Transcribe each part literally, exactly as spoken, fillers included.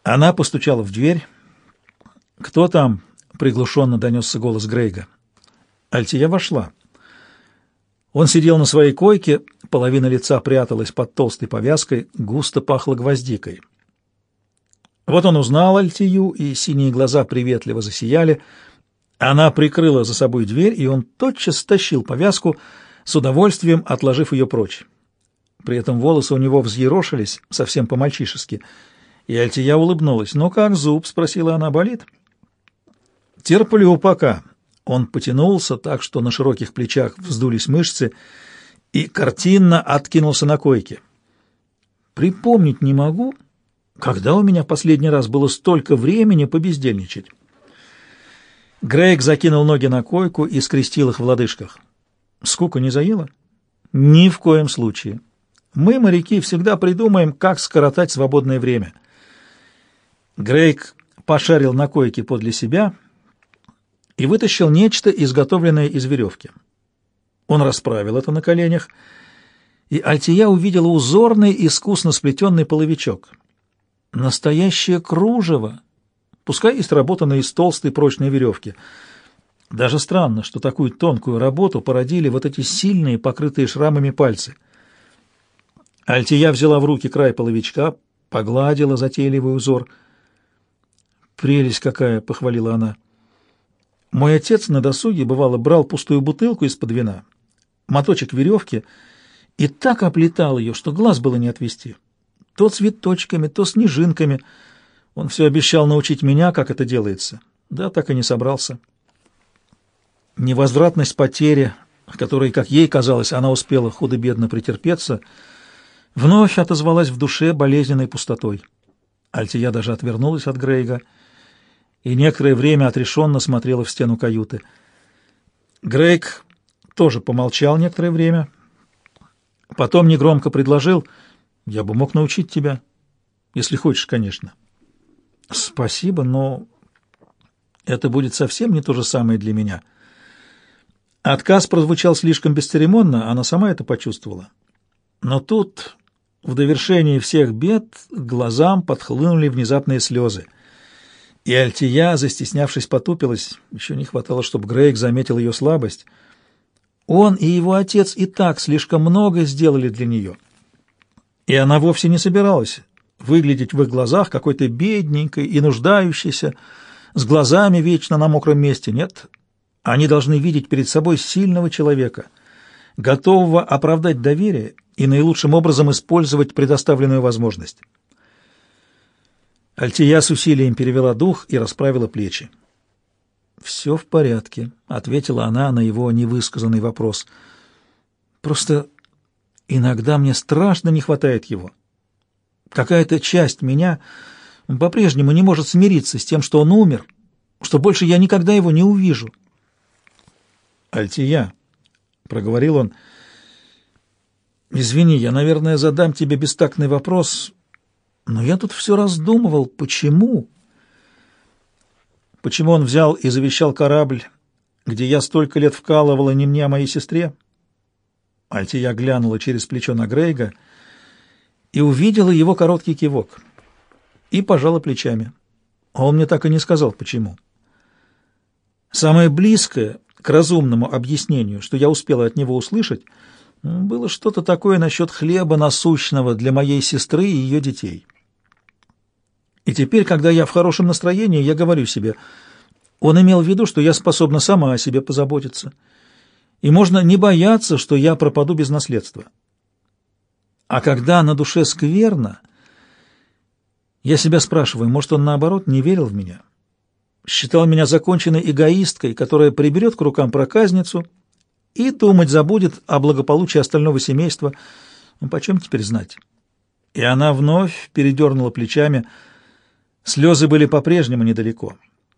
Она постучала в дверь. «Кто там?» — приглушенно донесся голос Грейга. Альтия вошла. Он сидел на своей койке, половина лица пряталась под толстой повязкой, густо пахло гвоздикой. Вот он узнал Альтию, и синие глаза приветливо засияли. Она прикрыла за собой дверь, и он тотчас стащил повязку, с удовольствием отложив ее прочь. При этом волосы у него взъерошились, совсем по-мальчишески, и Альтия улыбнулась. «Ну как зуб?» — спросила она. «Болит?» «Терплю пока». Он потянулся так, что на широких плечах вздулись мышцы, и картинно откинулся на койке. «Припомнить не могу, когда у меня последний раз было столько времени побездельничать». Грейг закинул ноги на койку и скрестил их в лодыжках. «Скука не заела?» «Ни в коем случае. Мы, моряки, всегда придумаем, как скоротать свободное время». Грейг пошарил на койке подле себя и вытащил нечто, изготовленное из веревки. Он расправил это на коленях, и Альтия увидела узорный, искусно сплетенный половичок. Настоящее кружево, пускай и сработанное из толстой прочной веревки. Даже странно, что такую тонкую работу породили вот эти сильные, покрытые шрамами пальцы. Альтия взяла в руки край половичка, погладила затейливый узор. «Прелесть какая!» — похвалила она. «Мой отец на досуге, бывало, брал пустую бутылку из-под вина, моточек веревки, и так оплетал ее, что глаз было не отвести. То цветочками, то снежинками. Он все обещал научить меня, как это делается. Да, так и не собрался». Невозвратность потери, в которой, как ей казалось, она успела худо-бедно претерпеться, вновь отозвалась в душе болезненной пустотой. Альтия даже отвернулась от Грейга и некоторое время отрешенно смотрела в стену каюты. Грейг тоже помолчал некоторое время, потом негромко предложил: «Я бы мог научить тебя, если хочешь, конечно». «Спасибо, но это будет совсем не то же самое для меня». Отказ прозвучал слишком бесцеремонно, она сама это почувствовала. Но тут, в довершении всех бед, к глазам подхлынули внезапные слезы. И Альтия, застеснявшись, потупилась. Еще не хватало, чтобы Грейг заметил ее слабость. Он и его отец и так слишком много сделали для нее. И она вовсе не собиралась выглядеть в их глазах какой-то бедненькой и нуждающейся, с глазами вечно на мокром месте. Нет, они должны видеть перед собой сильного человека, готового оправдать доверие и наилучшим образом использовать предоставленную возможность. Альтия с усилием перевела дух и расправила плечи. «Все в порядке», — ответила она на его невысказанный вопрос. «Просто иногда мне страшно не хватает его. Какая-то часть меня по-прежнему не может смириться с тем, что он умер, что больше я никогда его не увижу». «Альтия», — проговорил он, — «извини, я, наверное, задам тебе бестактный вопрос, но я тут все раздумывал, почему?» «Почему он взял и завещал корабль, где я столько лет вкалывала не мне, а моей сестре?» Альтия глянула через плечо на Грейга и увидела его короткий кивок и пожала плечами. А он мне так и не сказал, почему. Самое близкое к разумному объяснению, что я успела от него услышать, было что-то такое насчет хлеба насущного для моей сестры и ее детей. И теперь, когда я в хорошем настроении, я говорю себе, он имел в виду, что я способна сама о себе позаботиться, и можно не бояться, что я пропаду без наследства. А когда на душе скверно, я себя спрашиваю, может, он, наоборот, не верил в меня, считал меня законченной эгоисткой, которая приберет к рукам проказницу и думать забудет о благополучии остального семейства. Ну, почем теперь знать? И она вновь передернула плечами. Слезы были по-прежнему недалеко.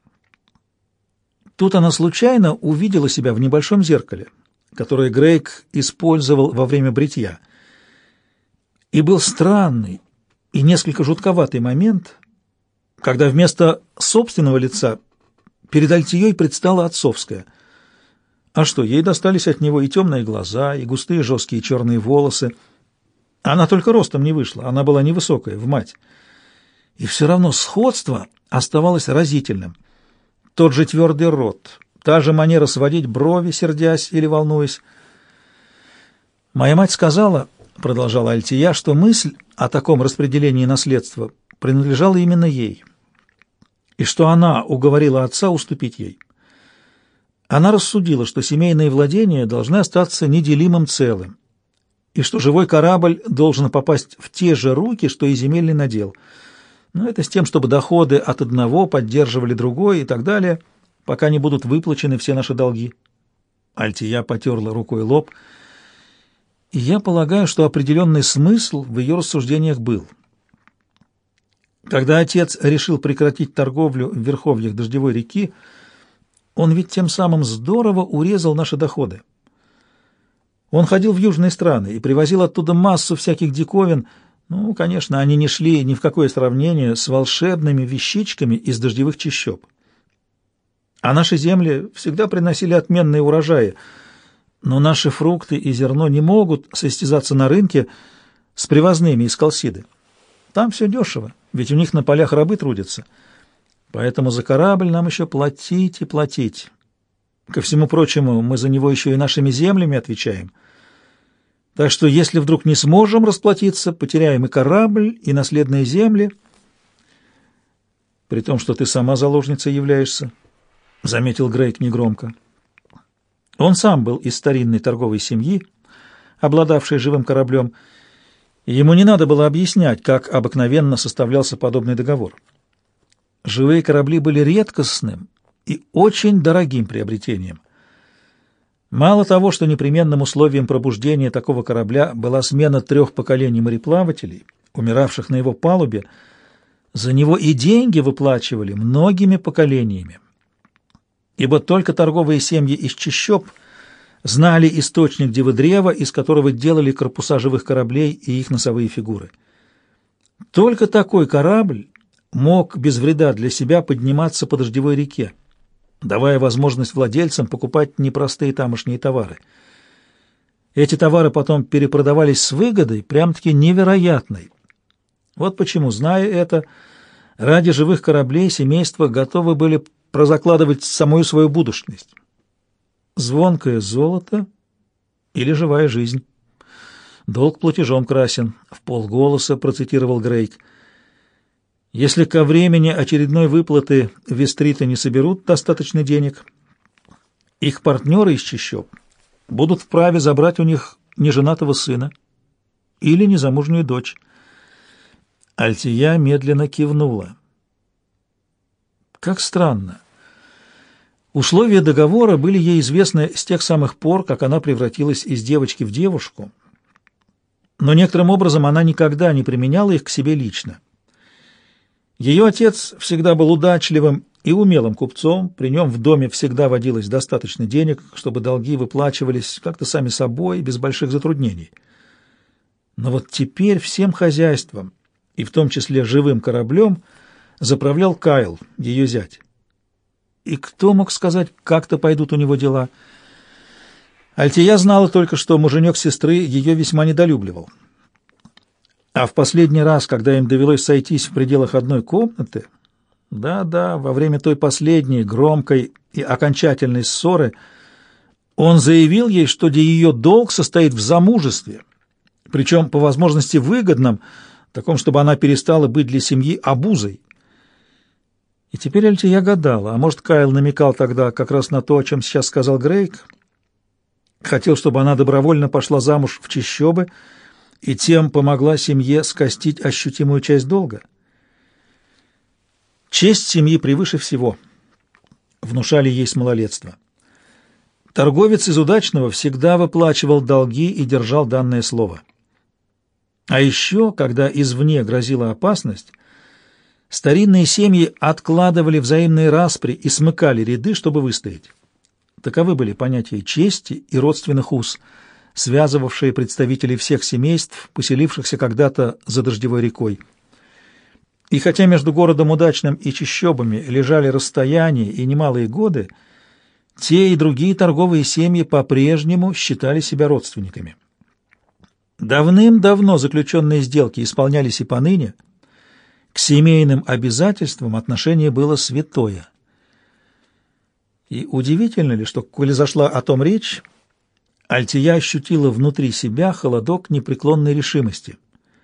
Тут она случайно увидела себя в небольшом зеркале, которое Грейг использовал во время бритья. И был странный и несколько жутковатый момент, когда вместо собственного лица перед Альтией предстала отцовская. А что, ей достались от него и темные глаза, и густые жесткие черные волосы. Она только ростом не вышла, она была невысокая, в мать. И все равно сходство оставалось разительным. Тот же твердый рот, та же манера сводить брови, сердясь или волнуясь. «Моя мать сказала, — продолжала Альтия, — что мысль о таком распределении наследства принадлежала именно ей, и что она уговорила отца уступить ей. Она рассудила, что семейные владения должны остаться неделимым целым, и что живой корабль должен попасть в те же руки, что и земельный надел. Но это с тем, чтобы доходы от одного поддерживали другой и так далее, пока не будут выплачены все наши долги». Альтия потерла рукой лоб. И я полагаю, что определенный смысл в ее рассуждениях был. Когда отец решил прекратить торговлю в верховьях дождевой реки, он ведь тем самым здорово урезал наши доходы. Он ходил в южные страны и привозил оттуда массу всяких диковин. Ну, конечно, они не шли ни в какое сравнение с волшебными вещичками из дождевых чащоб. А наши земли всегда приносили отменные урожаи, но наши фрукты и зерно не могут состязаться на рынке с привозными из Колсиды. Там все дешево, ведь у них на полях рабы трудятся. Поэтому за корабль нам еще платить и платить. Ко всему прочему, мы за него еще и нашими землями отвечаем. Так что если вдруг не сможем расплатиться, потеряем и корабль, и наследные земли. При том, что ты сама заложницей являешься, — заметил Грейг негромко. Он сам был из старинной торговой семьи, обладавшей живым кораблем, и ему не надо было объяснять, как обыкновенно составлялся подобный договор. Живые корабли были редкостным и очень дорогим приобретением. Мало того, что непременным условием пробуждения такого корабля была смена трех поколений мореплавателей, умиравших на его палубе, за него и деньги выплачивали многими поколениями. Ибо только торговые семьи из чащоб знали источник дивы-древа, из которого делали корпуса живых кораблей и их носовые фигуры. Только такой корабль мог без вреда для себя подниматься по дождевой реке, давая возможность владельцам покупать непростые тамошние товары. Эти товары потом перепродавались с выгодой, прям-таки невероятной. Вот почему, зная это, ради живых кораблей семейства готовы были прозакладывать самую свою будущность. Звонкое золото или живая жизнь. Долг платежом красен, — в полголоса процитировал Грейг. Если ко времени очередной выплаты вестриты не соберут достаточно денег, их партнеры из чащоб будут вправе забрать у них неженатого сына или незамужнюю дочь. Альтия медленно кивнула. Как странно. Условия договора были ей известны с тех самых пор, как она превратилась из девочки в девушку, но некоторым образом она никогда не применяла их к себе лично. Ее отец всегда был удачливым и умелым купцом, при нем в доме всегда водилось достаточно денег, чтобы долги выплачивались как-то сами собой, без больших затруднений. Но вот теперь всем хозяйством, и в том числе живым кораблем, заправлял Кайл, ее зять. И кто мог сказать, как-то пойдут у него дела? Альтия знала только, что муженек сестры ее весьма недолюбливал. А в последний раз, когда им довелось сойтись в пределах одной комнаты, да-да, во время той последней громкой и окончательной ссоры, он заявил ей, что ее долг состоит в замужестве, причем по возможности выгодном, таком, чтобы она перестала быть для семьи обузой. И теперь Альтия гадала, а может, Кайл намекал тогда как раз на то, о чем сейчас сказал Грейг? Хотел, чтобы она добровольно пошла замуж в чащобы и тем помогла семье скостить ощутимую часть долга? Честь семьи превыше всего, внушали ей с малолетства. Торговец из удачного всегда выплачивал долги и держал данное слово. А еще, когда извне грозила опасность, старинные семьи откладывали взаимные распри и смыкали ряды, чтобы выстоять. Таковы были понятия чести и родственных уз, связывавшие представителей всех семейств, поселившихся когда-то за дождевой рекой. И хотя между городом Удачным и чащобами лежали расстояния и немалые годы, те и другие торговые семьи по-прежнему считали себя родственниками. Давным-давно заключенные сделки исполнялись и поныне, К семейным обязательствам отношение было святое. И удивительно ли, что, коли зашла о том речь, Альтия ощутила внутри себя холодок непреклонной решимости.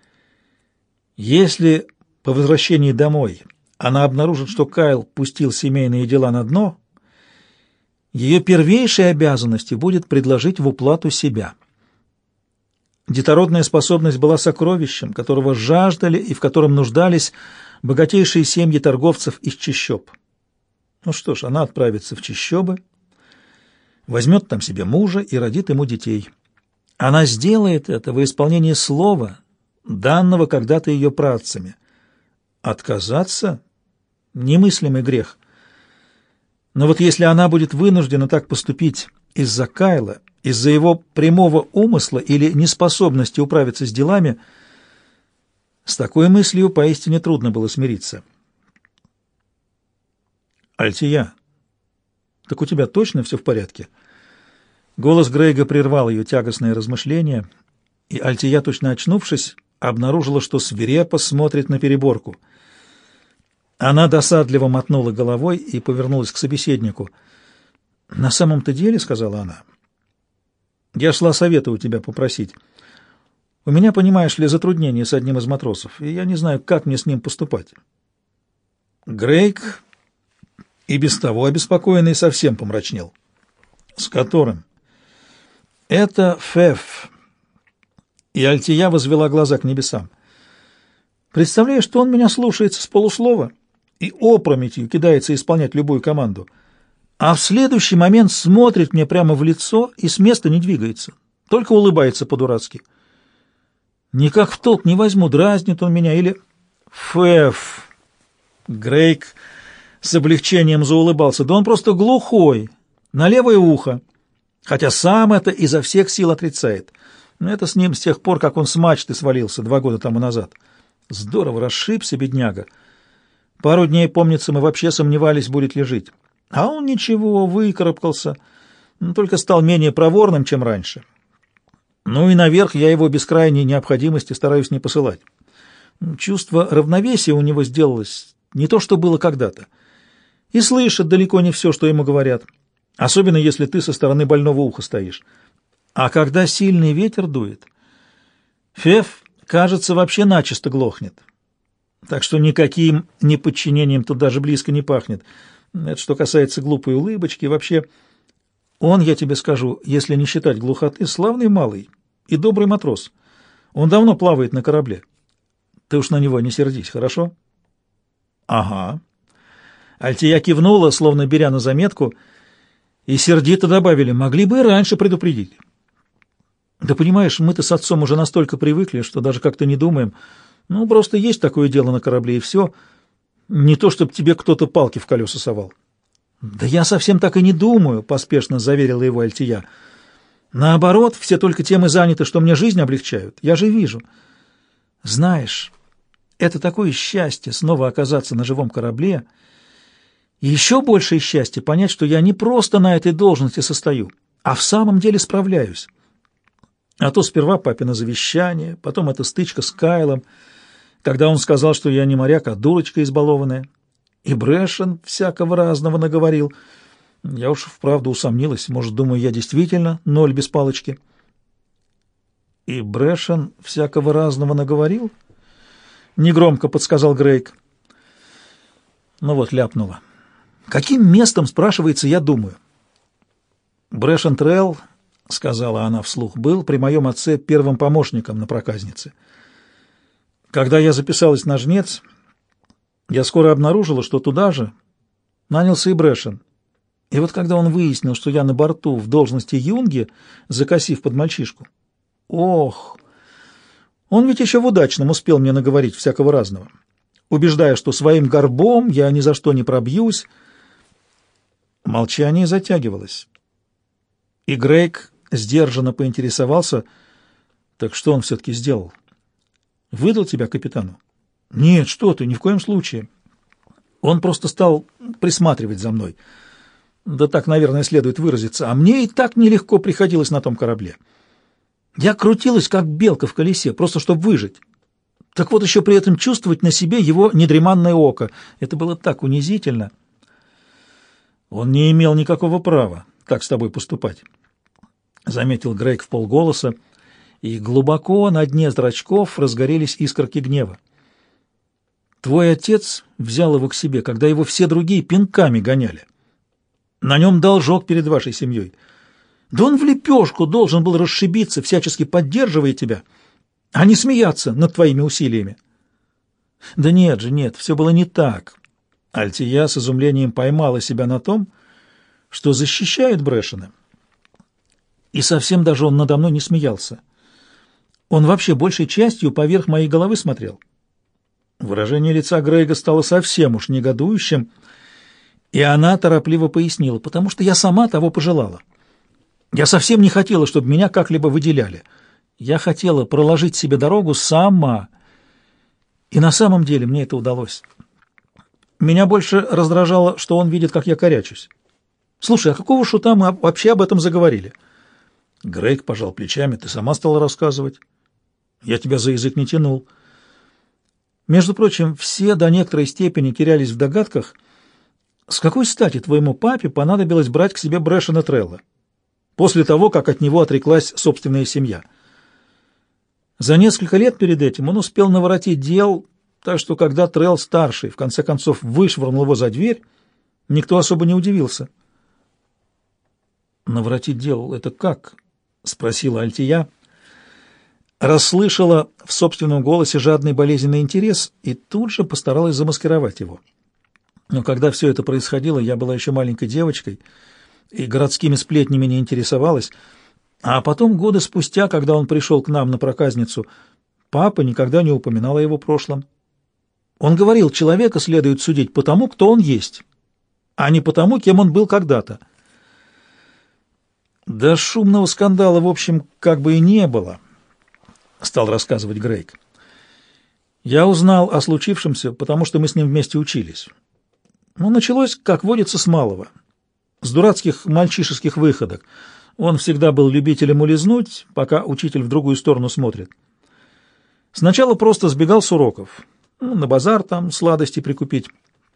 Если по возвращении домой она обнаружит, что Кайл пустил семейные дела на дно, ее первейшей обязанностью будет предложить в уплату себя. Детородная способность была сокровищем, которого жаждали и в котором нуждались богатейшие семьи торговцев из чащоб. Ну что ж, она отправится в чащобы, возьмет там себе мужа и родит ему детей. Она сделает это во исполнение слова, данного когда-то ее праотцами. Отказаться — немыслимый грех. Но вот если она будет вынуждена так поступить из-за Кайла, из-за его прямого умысла или неспособности управиться с делами, с такой мыслью поистине трудно было смириться. «Альтия, так у тебя точно все в порядке?» Голос Грейга прервал ее тягостное размышление, и Альтия, точно очнувшись, обнаружила, что свирепо смотрит на переборку. Она досадливо мотнула головой и повернулась к собеседнику. «На самом-то деле, — сказала она, — я шла совета у тебя попросить. У меня, понимаешь ли, затруднение с одним из матросов, и я не знаю, как мне с ним поступать». Грейг, и без того обеспокоенный, совсем помрачнел. «С которым?» «Это Феф». И Альтия возвела глаза к небесам. «Представляешь, что он меня слушается с полуслова и опрометью кидается исполнять любую команду, а в следующий момент смотрит мне прямо в лицо и с места не двигается, только улыбается по-дурацки. Никак в толк не возьму, дразнит он меня или...» «Феф!» Грейг с облегчением заулыбался. «Да он просто глухой, на левое ухо, хотя сам это изо всех сил отрицает. Но это с ним с тех пор, как он с мачты свалился два года тому назад. Здорово расшибся, бедняга. Пару дней, помнится, мы вообще сомневались, будет ли жить. А он ничего, выкарабкался, но только стал менее проворным, чем раньше. Ну и наверх я его без крайней необходимости стараюсь не посылать. Чувство равновесия у него сделалось не то, что было когда-то. И слышит далеко не все, что ему говорят, особенно если ты со стороны больного уха стоишь. А когда сильный ветер дует, Феф, кажется, вообще начисто глохнет. Так что никаким неподчинением тут даже близко не пахнет. Это что касается глупой улыбочки. Вообще, он, я тебе скажу, если не считать глухоты, славный малый и добрый матрос. Он давно плавает на корабле. Ты уж на него не сердись, хорошо? Ага. Альтия кивнула, словно беря на заметку, и сердито добавили: могли бы и раньше предупредить. Да понимаешь, мы-то с отцом уже настолько привыкли, что даже как-то не думаем. Ну, просто есть такое дело на корабле, и все. Не то, чтобы тебе кто-то палки в колеса совал. Да я совсем так и не думаю, поспешно заверила его Альтия. Наоборот, все только тем и заняты, что мне жизнь облегчают. Я же вижу. Знаешь, это такое счастье снова оказаться на живом корабле, и еще большее счастье понять, что я не просто на этой должности состою, а в самом деле справляюсь. А то сперва папино завещание, потом эта стычка с Кайлом, когда он сказал, что я не моряк, а дурочка избалованная. И Брэшен всякого разного наговорил. Я уж вправду усомнилась, может, думаю, я действительно ноль без палочки. И Брэшен всякого разного наговорил? Негромко подсказал Грейг. Ну вот, ляпнула. Каким местом, спрашивается, я думаю? Брэшен Трелл, сказала она вслух, был при моем отце первым помощником на проказнице. Когда я записалась на жнец, я скоро обнаружила, что туда же нанялся и Брэшен. И вот когда он выяснил, что я на борту в должности юнги, закосив под мальчишку, ох, он ведь еще в удачном успел мне наговорить всякого разного, убеждая, что своим горбом я ни за что не пробьюсь. Молчание затягивалось, и Грейг сдержанно поинтересовался: так что он все-таки сделал? Выдал тебя капитану? Нет, что ты, ни в коем случае. Он просто стал присматривать за мной. Да так, наверное, следует выразиться. А мне и так нелегко приходилось на том корабле. Я крутилась, как белка в колесе, просто чтобы выжить. Так вот еще при этом чувствовать на себе его недреманное око. Это было так унизительно. Он не имел никакого права так с тобой поступать, — заметил Грейг вполголоса, и глубоко на дне зрачков разгорелись искорки гнева. Твой отец взял его к себе, когда его все другие пинками гоняли. На нем должок перед вашей семьей. Да он в лепешку должен был расшибиться, всячески поддерживая тебя, а не смеяться над твоими усилиями. Да нет же, нет, все было не так. Альтия с изумлением поймала себя на том, что защищает Брэшена. И совсем даже он надо мной не смеялся. Он вообще большей частью поверх моей головы смотрел. Выражение лица Грейга стало совсем уж негодующим, и она торопливо пояснила, потому что я сама того пожелала. Я совсем не хотела, чтобы меня как-либо выделяли. Я хотела проложить себе дорогу сама, и на самом деле мне это удалось. Меня больше раздражало, что он видит, как я корячусь. Слушай, а какого шута мы вообще об этом заговорили? Грейг пожал плечами. Ты сама стала рассказывать. Я тебя за язык не тянул. Между прочим, все до некоторой степени терялись в догадках, с какой стати твоему папе понадобилось брать к себе Брэшена Трелла, после того, как от него отреклась собственная семья. За несколько лет перед этим он успел наворотить дел, так что когда Трелл-старший в конце концов вышвырнул его за дверь, никто особо не удивился. «Наворотить дел — это как?» — спросила Альтия. Расслышала в собственном голосе жадный болезненный интерес и тут же постаралась замаскировать его. Но когда все это происходило, я была еще маленькой девочкой и городскими сплетнями не интересовалась. А потом, годы спустя, когда он пришел к нам на проказницу, папа никогда не упоминал о его прошлом. Он говорил, человека следует судить по тому, кто он есть, а не по тому, кем он был когда-то. Да шумного скандала, в общем, как бы и не было, — стал рассказывать Грейг. Я узнал о случившемся, потому что мы с ним вместе учились. Ну, началось, как водится, с малого, с дурацких мальчишеских выходок. Он всегда был любителем улизнуть, пока учитель в другую сторону смотрит. Сначала просто сбегал с уроков, ну, на базар там сладости прикупить.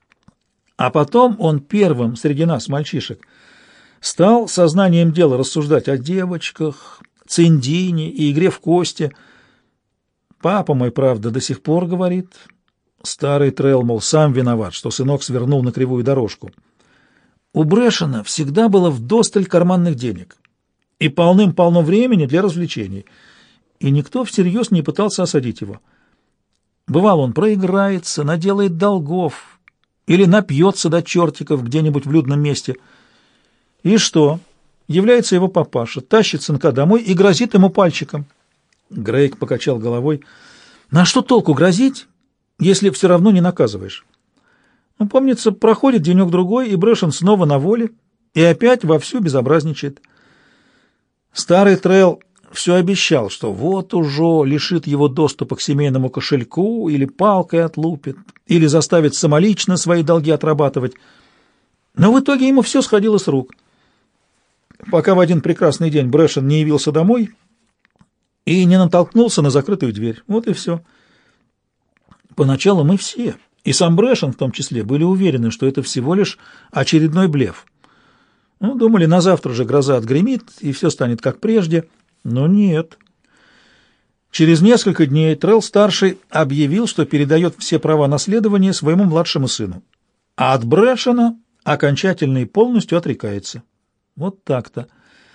А потом он первым среди нас, мальчишек, стал сознанием дела рассуждать о девочках, циндине и игре в кости. Папа мой, правда, до сих пор говорит, старый Трелл, мол, сам виноват, что сынок свернул на кривую дорожку. У Брэшена всегда было вдосталь карманных денег и полным-полно времени для развлечений, и никто всерьез не пытался осадить его. Бывало, он проиграется, наделает долгов или напьется до чертиков где-нибудь в людном месте. И что? Является его папаша, тащит сынка домой и грозит ему пальчиком. Грейг покачал головой. На что толку грозить, если все равно не наказываешь? Ну, помнится, проходит денек-другой, и Брэшен снова на воле, и опять вовсю безобразничает. Старый Трелл все обещал, что вот уже лишит его доступа к семейному кошельку, или палкой отлупит, или заставит самолично свои долги отрабатывать. Но в итоге ему все сходило с рук. Пока в один прекрасный день Брэшен не явился домой и не натолкнулся на закрытую дверь. Вот и все. Поначалу мы все, и сам Брэшен в том числе, были уверены, что это всего лишь очередной блеф. Ну, думали, на завтра же гроза отгремит, и все станет как прежде. Но нет. Через несколько дней Трелл-старший объявил, что передает все права наследования своему младшему сыну, а от Брэшена окончательно и полностью отрекается. Вот так-то.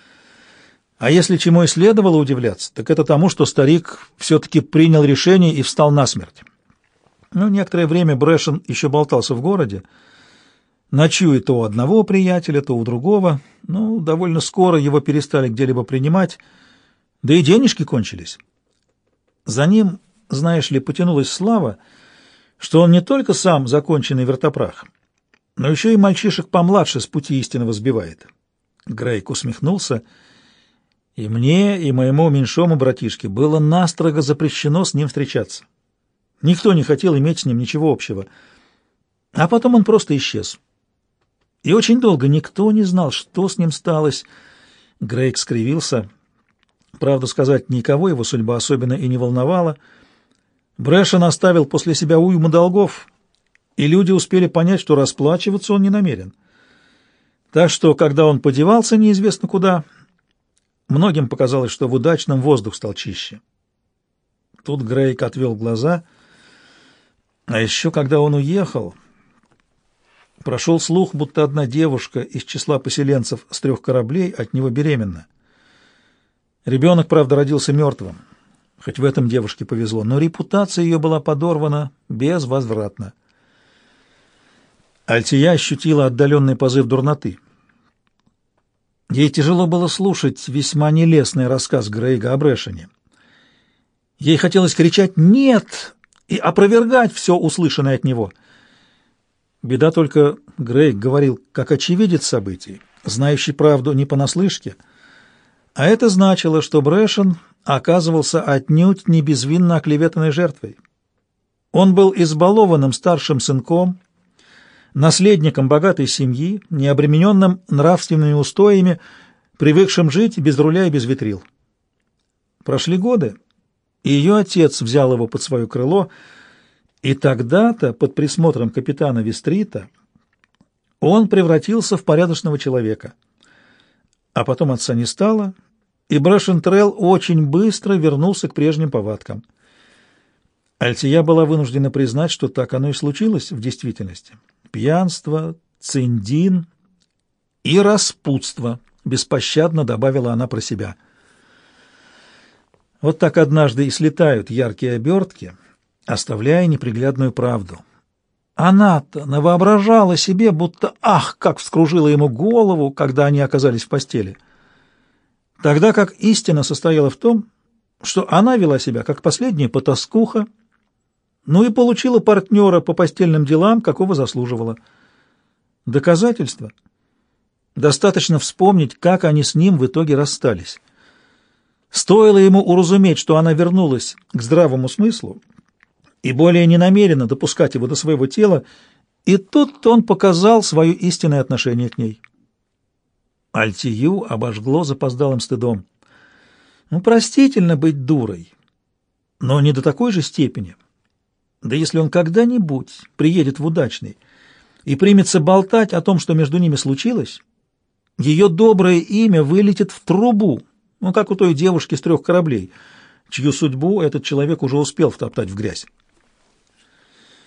А если чему и следовало удивляться, так это тому, что старик все-таки принял решение и встал насмерть. Ну, некоторое время Брэшен еще болтался в городе, ночуя то у одного приятеля, то у другого. Ну, довольно скоро его перестали где-либо принимать, да и денежки кончились. За ним, знаешь ли, потянулась слава, что он не только сам законченный вертопрах, но еще и мальчишек помладше с пути истинного сбивает. Грейг усмехнулся. И мне, и моему меньшому братишке было настрого запрещено с ним встречаться. Никто не хотел иметь с ним ничего общего. А потом он просто исчез. И очень долго никто не знал, что с ним сталось. Грейг скривился. Правду сказать, никого его судьба особенно и не волновала. Брэшен оставил после себя уйму долгов, и люди успели понять, что расплачиваться он не намерен. Так что, когда он подевался неизвестно куда, многим показалось, что в удачном воздух стал чище. Тут Грейг отвел глаза. А еще, когда он уехал, прошел слух, будто одна девушка из числа поселенцев с трех кораблей от него беременна. Ребенок, правда, родился мертвым, хоть в этом девушке повезло, но репутация ее была подорвана безвозвратно. Альтия ощутила отдаленный позыв дурноты. Ей тяжело было слушать весьма нелестный рассказ Грейга о Брэшене. Ей хотелось кричать «нет» и опровергать все услышанное от него. Беда только, Грейг говорил как очевидец событий, знающий правду не понаслышке, а это значило, что Брэшен оказывался отнюдь не безвинно оклеветанной жертвой. Он был избалованным старшим сынком, наследником богатой семьи, необремененным нравственными устоями, привыкшим жить без руля и без ветрил. Прошли годы, и ее отец взял его под свое крыло, и тогда-то, под присмотром капитана Вестрита, он превратился в порядочного человека. А потом отца не стало, и Брэшен Трелл очень быстро вернулся к прежним повадкам. Альтия была вынуждена признать, что так оно и случилось в действительности. Пьянство, циндин и распутство, беспощадно добавила она про себя. Вот так однажды и слетают яркие обертки, оставляя неприглядную правду. Она-то навоображала себе, будто ах, как вскружила ему голову, когда они оказались в постели. Тогда как истина состояла в том, что она вела себя как последняя потаскуха, ну и получила партнера по постельным делам, какого заслуживала. Доказательство? Достаточно вспомнить, как они с ним в итоге расстались. Стоило ему уразуметь, что она вернулась к здравому смыслу и более не намерена допускать его до своего тела, и тут он показал свое истинное отношение к ней. Альтию обожгло запоздалым стыдом. Ну, простительно быть дурой, но не до такой же степени. Да если он когда-нибудь приедет в Удачный и примется болтать о том, что между ними случилось, ее доброе имя вылетит в трубу, ну, как у той девушки с трех кораблей, чью судьбу этот человек уже успел втоптать в грязь.